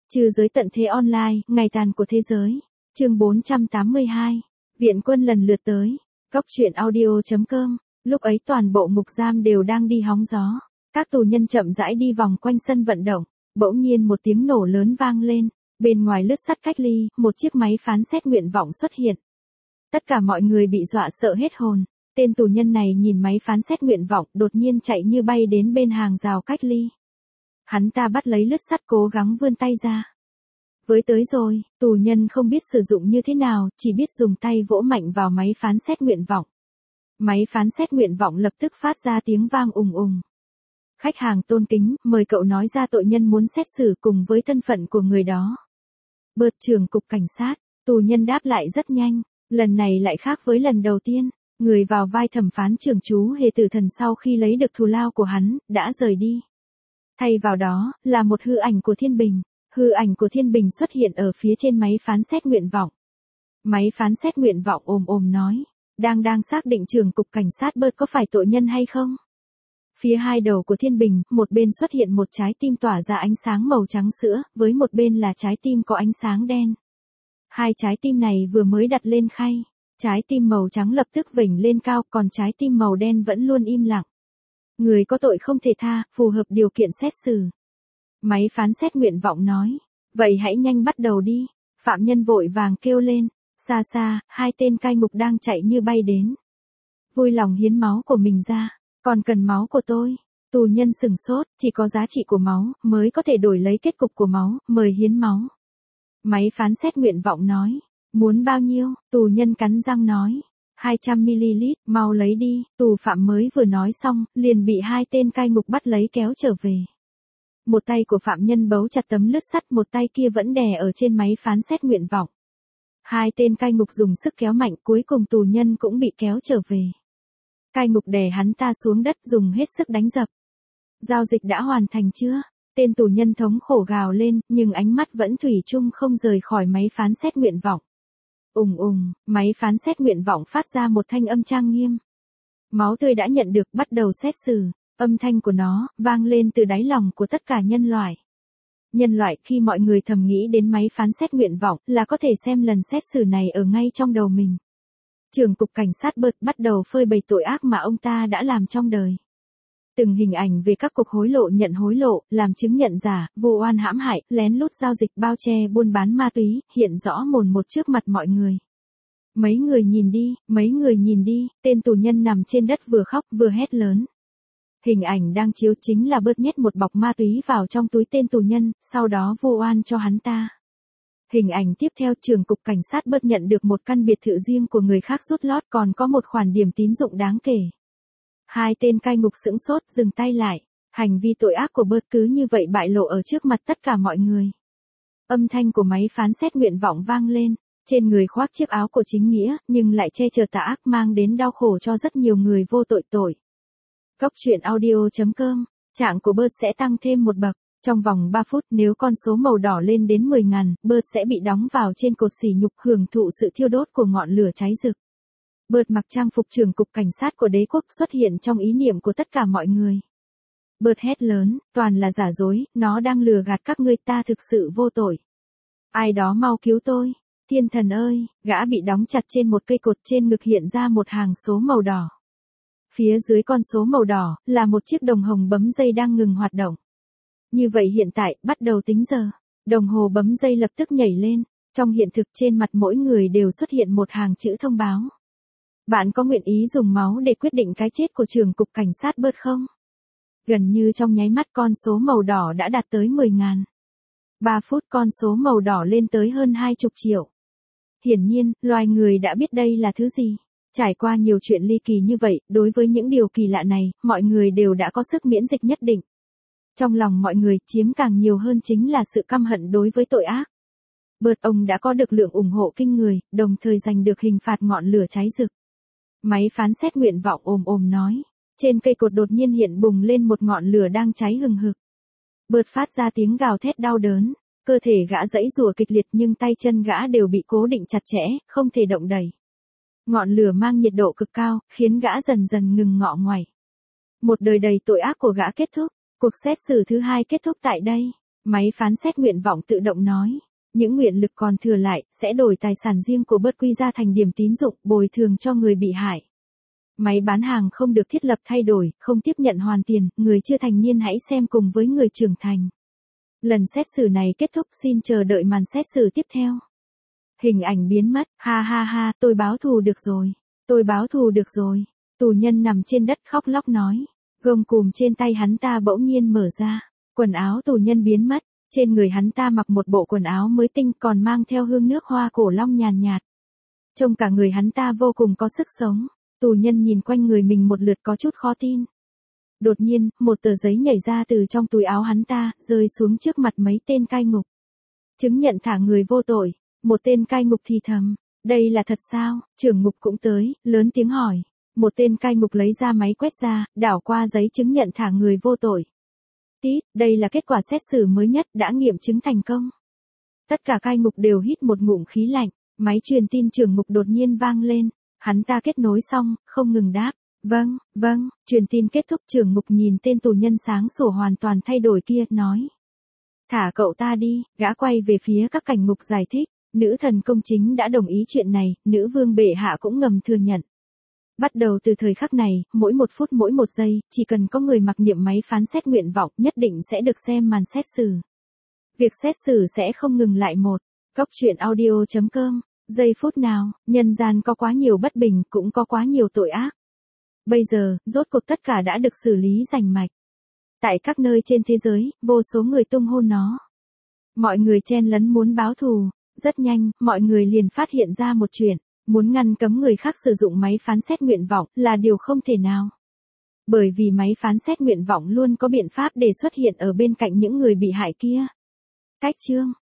Trừ giới tận thế online, ngày tàn của thế giới. Chương 482. Viện quân lần lượt tới. Góc truyện audio.com. Lúc ấy toàn bộ ngục giam đều đang đi hóng gió. Các tù nhân chậm rãi đi vòng quanh sân vận động. Bỗng nhiên một tiếng nổ lớn vang lên. Bên ngoài lướt sắt cách ly, một chiếc máy phán xét nguyện vọng xuất hiện. Tất cả mọi người bị dọa sợ hết hồn. Tên tù nhân này nhìn máy phán xét nguyện vọng, đột nhiên chạy như bay đến bên hàng rào cách ly. Hắn ta bắt lấy lướt sắt cố gắng vươn tay ra. Với tới rồi, tù nhân không biết sử dụng như thế nào, chỉ biết dùng tay vỗ mạnh vào máy phán xét nguyện vọng. Máy phán xét nguyện vọng lập tức phát ra tiếng vang ùng ùng. Khách hàng tôn kính, mời cậu nói ra tội nhân muốn xét xử cùng với thân phận của người đó. Bợt trưởng cục cảnh sát, tù nhân đáp lại rất nhanh, lần này lại khác với lần đầu tiên. Người vào vai thẩm phán trưởng chú Hề Tử Thần sau khi lấy được thù lao của hắn, đã rời đi. Thay vào đó, là một hư ảnh của Thiên Bình. Hư ảnh của Thiên Bình xuất hiện ở phía trên máy phán xét nguyện vọng. Máy phán xét nguyện vọng ồm nói, đang xác định trưởng cục cảnh sát Bợt có phải tội nhân hay không? Phía hai đầu của Thiên Bình, một bên xuất hiện một trái tim tỏa ra ánh sáng màu trắng sữa, với một bên là trái tim có ánh sáng đen. Hai trái tim này vừa mới đặt lên khay. Trái tim màu trắng lập tức vểnh lên cao, còn trái tim màu đen vẫn luôn im lặng. Người có tội không thể tha, phù hợp điều kiện xét xử. Máy phán xét nguyện vọng nói, vậy hãy nhanh bắt đầu đi. Phạm nhân vội vàng kêu lên, xa xa, hai tên cai ngục đang chạy như bay đến. Vui lòng hiến máu của mình ra, còn cần máu của tôi. Tù nhân sửng sốt, chỉ có giá trị của máu, mới có thể đổi lấy kết cục của máu, mời hiến máu. Máy phán xét nguyện vọng nói. Muốn bao nhiêu? Tù nhân cắn răng nói. 200ml, mau lấy đi. Tù phạm mới vừa nói xong, liền bị hai tên cai ngục bắt lấy kéo trở về. Một tay của phạm nhân bấu chặt tấm lướt sắt, một tay kia vẫn đè ở trên máy phán xét nguyện vọng. Hai tên cai ngục dùng sức kéo mạnh, cuối cùng tù nhân cũng bị kéo trở về. Cai ngục đè hắn ta xuống đất, dùng hết sức đánh dập. Giao dịch đã hoàn thành chưa? Tên tù nhân thống khổ gào lên, nhưng ánh mắt vẫn thủy chung không rời khỏi máy phán xét nguyện vọng. Máy phán xét nguyện vọng phát ra một thanh âm trang nghiêm. Máu tươi đã nhận được, bắt đầu xét xử. Âm thanh của nó vang lên từ đáy lòng của tất cả nhân loại. Nhân loại khi mọi người thầm nghĩ đến máy phán xét nguyện vọng là có thể xem lần xét xử này ở ngay trong đầu mình. Trưởng cục cảnh sát Bợt bắt đầu phơi bày tội ác mà ông ta đã làm trong đời. Từng hình ảnh về các cuộc hối lộ, nhận hối lộ, làm chứng nhận giả, vu oan hãm hại, lén lút giao dịch, bao che, buôn bán ma túy, hiện rõ mồn một trước mặt mọi người. Mấy người nhìn đi, tên tù nhân nằm trên đất vừa khóc vừa hét lớn. Hình ảnh đang chiếu chính là Bợt nhét một bọc ma túy vào trong túi tên tù nhân, sau đó vu oan cho hắn ta. Hình ảnh tiếp theo, trưởng cục cảnh sát Bợt nhận được một căn biệt thự riêng của người khác rút lót, còn có một khoản điểm tín dụng đáng kể. Hai tên cai ngục sững sốt, dừng tay lại. Hành vi tội ác của Bợt cứ như vậy bại lộ ở trước mặt tất cả mọi người. Âm thanh của máy phán xét nguyện vọng vang lên. Trên người khoác chiếc áo của chính nghĩa, nhưng lại che chở tà ác, mang đến đau khổ cho rất nhiều người vô tội. Góc truyện audio.com. Trạng của Bợt sẽ tăng thêm một bậc. Trong vòng 3 phút, nếu con số màu đỏ lên đến 10.000, Bợt sẽ bị đóng vào trên cột sỉ nhục, hưởng thụ sự thiêu đốt của ngọn lửa cháy rực. Bợt mặc trang phục trưởng cục cảnh sát của đế quốc xuất hiện trong ý niệm của tất cả mọi người. Bợt hét lớn, toàn là giả dối, nó đang lừa gạt các ngươi, ta thực sự vô tội. Ai đó mau cứu tôi. Thiên thần ơi, gã bị đóng chặt trên một cây cột, trên ngực hiện ra một hàng số màu đỏ. Phía dưới con số màu đỏ, là một chiếc đồng hồ bấm dây đang ngừng hoạt động. Như vậy hiện tại, bắt đầu tính giờ. Đồng hồ bấm dây lập tức nhảy lên. Trong hiện thực, trên mặt mỗi người đều xuất hiện một hàng chữ thông báo. Bạn có nguyện ý dùng máu để quyết định cái chết của trưởng cục cảnh sát Bợt không? Gần như trong nháy mắt, con số màu đỏ đã đạt tới 10.000. 3 phút, con số màu đỏ lên tới hơn 20 triệu. Hiển nhiên, loài người đã biết đây là thứ gì. Trải qua nhiều chuyện ly kỳ như vậy, đối với những điều kỳ lạ này, mọi người đều đã có sức miễn dịch nhất định. Trong lòng mọi người, chiếm càng nhiều hơn chính là sự căm hận đối với tội ác. Bợt ông đã có được lượng ủng hộ kinh người, đồng thời giành được hình phạt ngọn lửa cháy rực. Máy phán xét nguyện vọng ồm nói. Trên cây cột đột nhiên hiện bùng lên một ngọn lửa đang cháy hừng hực. Bợt phát ra tiếng gào thét đau đớn. Cơ thể gã giãy giụa kịch liệt, nhưng tay chân gã đều bị cố định chặt chẽ, không thể động đậy. Ngọn lửa mang nhiệt độ cực cao, khiến gã dần dần ngừng ngọ ngoảy. Một đời đầy tội ác của gã kết thúc. Cuộc xét xử thứ hai kết thúc tại đây. Máy phán xét nguyện vọng tự động nói. Những nguyện lực còn thừa lại, sẽ đổi tài sản riêng của bớt quy ra thành điểm tín dụng, bồi thường cho người bị hại. Máy bán hàng không được thiết lập thay đổi, không tiếp nhận hoàn tiền, người chưa thành niên hãy xem cùng với người trưởng thành. Lần xét xử này kết thúc, xin chờ đợi màn xét xử tiếp theo. Hình ảnh biến mất, ha ha ha, tôi báo thù được rồi. Tôi báo thù được rồi. Tù nhân nằm trên đất khóc lóc nói. Gông cùm trên tay hắn ta bỗng nhiên mở ra. Quần áo tù nhân biến mất. Trên người hắn ta mặc một bộ quần áo mới tinh còn mang theo hương nước hoa cổ long nhàn nhạt. Trông cả người hắn ta vô cùng có sức sống. Tù nhân nhìn quanh người mình một lượt có chút khó tin. Đột nhiên, một tờ giấy nhảy ra từ trong túi áo hắn ta, rơi xuống trước mặt mấy tên cai ngục. Chứng nhận thả người vô tội. Một tên cai ngục thì thầm. Đây là thật sao? Trưởng ngục cũng tới, lớn tiếng hỏi. Một tên cai ngục lấy ra máy quét ra, đảo qua giấy chứng nhận thả người vô tội. Tít, đây là kết quả xét xử mới nhất đã nghiệm chứng thành công. Tất cả cai ngục đều hít một ngụm khí lạnh, máy truyền tin trưởng ngục đột nhiên vang lên. Hắn ta kết nối xong, không ngừng đáp. Vâng, vâng, truyền tin kết thúc trưởng ngục nhìn tên tù nhân sáng sủa hoàn toàn thay đổi kia, nói. Thả cậu ta đi, gã quay về phía các cảnh ngục giải thích. Nữ thần công chính đã đồng ý chuyện này, nữ vương bệ hạ cũng ngầm thừa nhận. Bắt đầu từ thời khắc này, mỗi một phút mỗi một giây, chỉ cần có người mặc niệm máy phán xét nguyện vọng, nhất định sẽ được xem màn xét xử. Việc xét xử sẽ không ngừng lại một. Cóc truyện audio.com. Giây phút nào, nhân gian có quá nhiều bất bình, cũng có quá nhiều tội ác. Bây giờ, rốt cuộc tất cả đã được xử lý rành mạch. Tại các nơi trên thế giới, vô số người tung hô nó. Mọi người chen lấn muốn báo thù. Rất nhanh, mọi người liền phát hiện ra một chuyện. Muốn ngăn cấm người khác sử dụng máy phán xét nguyện vọng là điều không thể nào. Bởi vì máy phán xét nguyện vọng luôn có biện pháp để xuất hiện ở bên cạnh những người bị hại kia. Cách chương